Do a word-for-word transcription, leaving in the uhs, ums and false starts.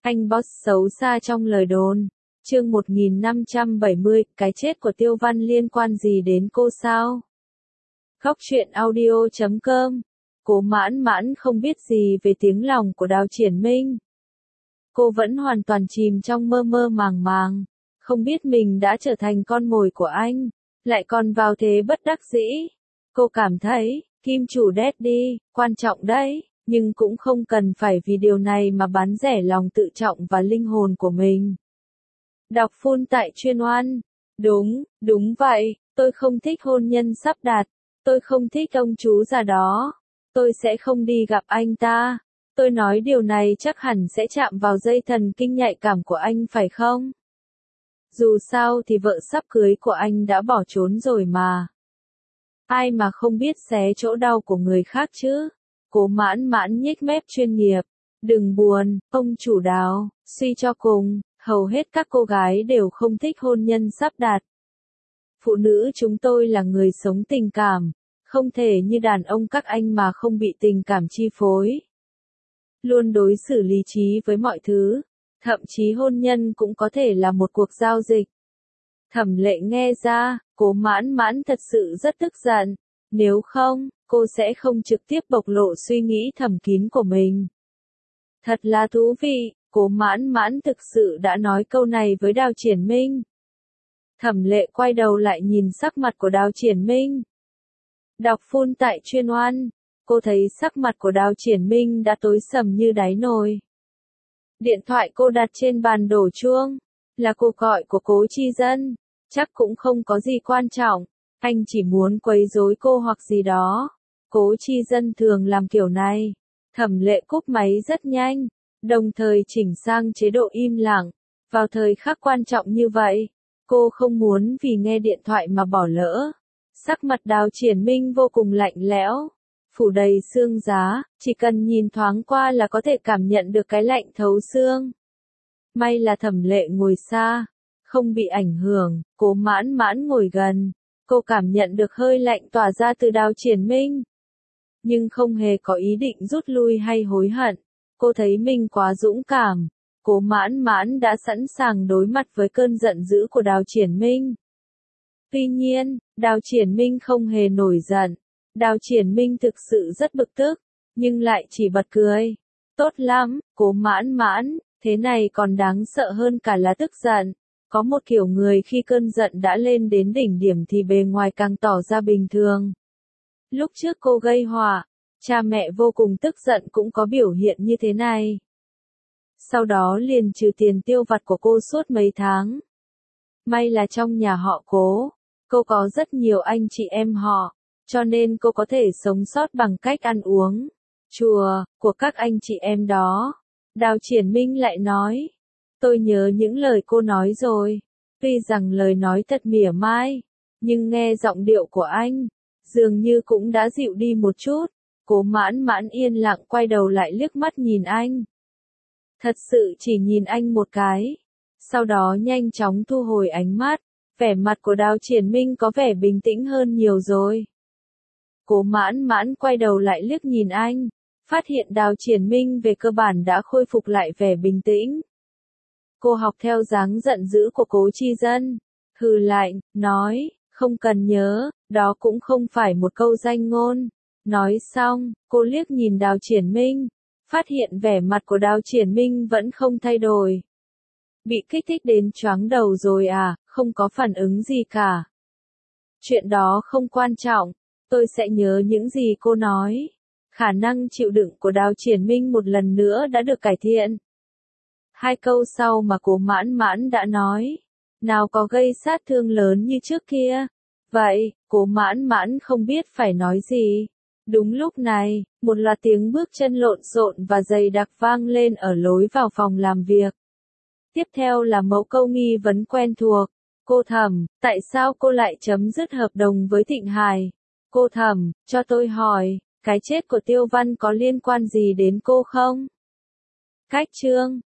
Anh boss xấu xa trong lời đồn. Chương một nghìn năm trăm bảy mươi, cái chết của Tiêu Văn liên quan gì đến cô sao? Góc truyện audio chấm com. Cố Mãn Mãn không biết gì về tiếng lòng của Đào Triển Minh. Cô vẫn hoàn toàn chìm trong mơ mơ màng màng, không biết mình đã trở thành con mồi của anh, lại còn vào thế bất đắc dĩ. Cô cảm thấy, kim chủ daddy, quan trọng đấy, nhưng cũng không cần phải vì điều này mà bán rẻ lòng tự trọng và linh hồn của mình. Đọc full tại chuyên oan. Đúng, đúng vậy, tôi không thích hôn nhân sắp đặt, tôi không thích ông chú già đó, tôi sẽ không đi gặp anh ta. Tôi nói điều này chắc hẳn sẽ chạm vào dây thần kinh nhạy cảm của anh phải không? Dù sao thì vợ sắp cưới của anh đã bỏ trốn rồi mà. Ai mà không biết xé chỗ đau của người khác chứ? Cố Mãn Mãn nhếch mép chuyên nghiệp. Đừng buồn, ông chủ Đào, suy cho cùng, hầu hết các cô gái đều không thích hôn nhân sắp đặt. Phụ nữ chúng tôi là người sống tình cảm, không thể như đàn ông các anh mà không bị tình cảm chi phối. Luôn đối xử lý trí với mọi thứ, thậm chí hôn nhân cũng có thể là một cuộc giao dịch. Thẩm Lệ nghe ra, Cố Mãn Mãn thật sự rất tức giận, nếu không, cô sẽ không trực tiếp bộc lộ suy nghĩ thầm kín của mình. Thật là thú vị, Cố Mãn Mãn thực sự đã nói câu này với Đào Triển Minh. Thẩm Lệ quay đầu lại nhìn sắc mặt của Đào Triển Minh. Đọc full tại chuyên oan. Cô thấy sắc mặt của Đào Triển Minh đã tối sầm như đáy nồi. Điện thoại cô đặt trên bàn đổ chuông, là cuộc gọi của Cố Chi Dân, chắc cũng không có gì quan trọng, anh chỉ muốn quấy rối cô hoặc gì đó. Cố Chi Dân thường làm kiểu này. Thẩm Lệ cúp máy rất nhanh, đồng thời chỉnh sang chế độ im lặng. Vào thời khắc quan trọng như vậy, cô không muốn vì nghe điện thoại mà bỏ lỡ. Sắc mặt Đào Triển Minh vô cùng lạnh lẽo, phủ đầy xương giá, chỉ cần nhìn thoáng qua là có thể cảm nhận được cái lạnh thấu xương. May là Thẩm Lệ ngồi xa, không bị ảnh hưởng. Cố Mãn Mãn ngồi gần, cô cảm nhận được hơi lạnh tỏa ra từ Đào Triển Minh, nhưng không hề có ý định rút lui hay hối hận. Cô thấy mình quá dũng cảm. Cố Mãn Mãn đã sẵn sàng đối mặt với cơn giận dữ của Đào Triển Minh. Tuy nhiên, Đào Triển Minh không hề nổi giận. Đào Triển Minh thực sự rất bực tức, nhưng lại chỉ bật cười. Tốt lắm, Cố Mãn Mãn, thế này còn đáng sợ hơn cả là tức giận. Có một kiểu người khi cơn giận đã lên đến đỉnh điểm thì bề ngoài càng tỏ ra bình thường. Lúc trước cô gây họa, cha mẹ vô cùng tức giận cũng có biểu hiện như thế này. Sau đó liền trừ tiền tiêu vặt của cô suốt mấy tháng. May là trong nhà họ Cố, cô có rất nhiều anh chị em họ, cho nên cô có thể sống sót bằng cách ăn uống chùa của các anh chị em đó. Đào Triển Minh lại nói, tôi nhớ những lời cô nói rồi, tuy rằng lời nói thật mỉa mai, nhưng nghe giọng điệu của anh, dường như cũng đã dịu đi một chút. Cố Mãn Mãn yên lặng quay đầu lại liếc mắt nhìn anh. Thật sự chỉ nhìn anh một cái, sau đó nhanh chóng thu hồi ánh mắt. Vẻ mặt của Đào Triển Minh có vẻ bình tĩnh hơn nhiều rồi. Cố Mãn Mãn quay đầu lại liếc nhìn anh, phát hiện Đào Triển Minh về cơ bản đã khôi phục lại vẻ bình tĩnh. Cô học theo dáng giận dữ của Cố Chi Dân, hừ lạnh, nói, không cần nhớ, đó cũng không phải một câu danh ngôn. Nói xong, cô liếc nhìn Đào Triển Minh, phát hiện vẻ mặt của Đào Triển Minh vẫn không thay đổi. Bị kích thích đến choáng đầu rồi à, không có phản ứng gì cả. Chuyện đó không quan trọng, tôi sẽ nhớ những gì cô nói. Khả năng chịu đựng của Đào Triển Minh một lần nữa đã được cải thiện. Hai câu sau mà Cố Mãn Mãn đã nói, nào có gây sát thương lớn như trước kia. Vậy, Cố Mãn Mãn không biết phải nói gì. Đúng lúc này, một loạt tiếng bước chân lộn xộn và dày đặc vang lên ở lối vào phòng làm việc. Tiếp theo là mẫu câu nghi vấn quen thuộc. Cô Thẩm, tại sao cô lại chấm dứt hợp đồng với Thịnh Hải? Cô Thẩm, cho tôi hỏi, cái chết của Tiêu Văn có liên quan gì đến cô không? Cách chương.